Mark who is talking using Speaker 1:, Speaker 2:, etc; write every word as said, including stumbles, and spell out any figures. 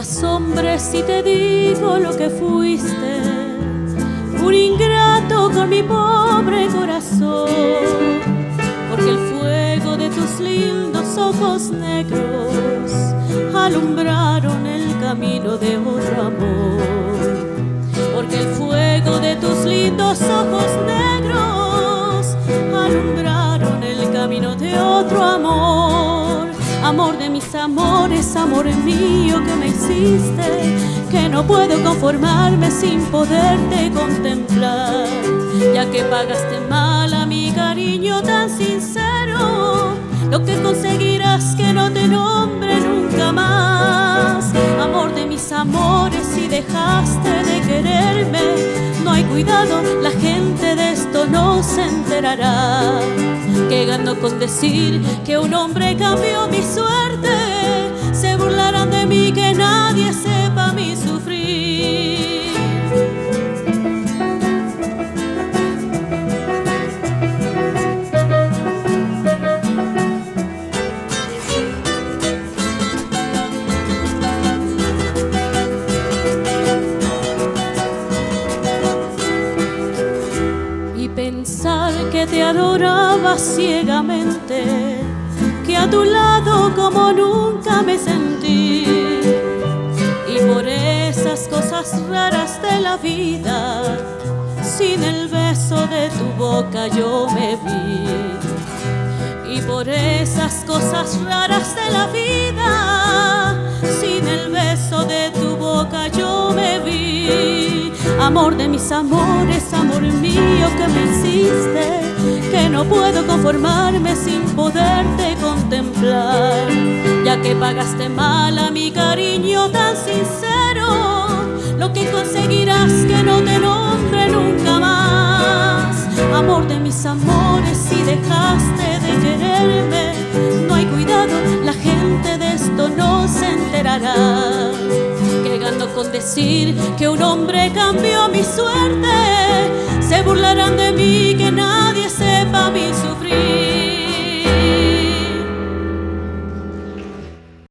Speaker 1: más hombre si te digo lo que fuiste, un ingrato con mi pobre corazón, porque el fuego de tus lindos ojos negros alumbraron el camino de otro amor, porque el fuego de tus lindos ojos negros alumbraron el camino de otro amor. Amor de mis amores, amor mío que me hiciste, que no puedo conformarme sin poderte contemplar, ya que pagaste mal a mi cariño tan sincero, lo que conseguirás que no te nombre nunca más. Amor de mis amores, si dejaste de quererme, no hay cuidado, la gente de esto no se enterará, que gano con decir que un hombre cambió mi suerte. Se burlarán de mí, que nadie sepa mi sufrir. Y pensar que te adoraba ciegamente, que a tu lado como nunca me sentí, y por esas cosas raras de la vida, sin el beso de tu boca yo me vi. Y por esas cosas raras de la vida, sin el beso de tu boca yo me vi. Amor de mis amores, amor mío que me hiciste, que no puedo conformarme sin poderte contemplar, ya que pagaste mal a mi cariño tan sincero, lo que conseguirás que no te nombre nunca más. Amor de mis amores, si dejaste de quererme, no hay cuidado, la gente de esto no se enterará, que gano con decir que un hombre cambió mi suerte. Se burlarán de mí, que nadie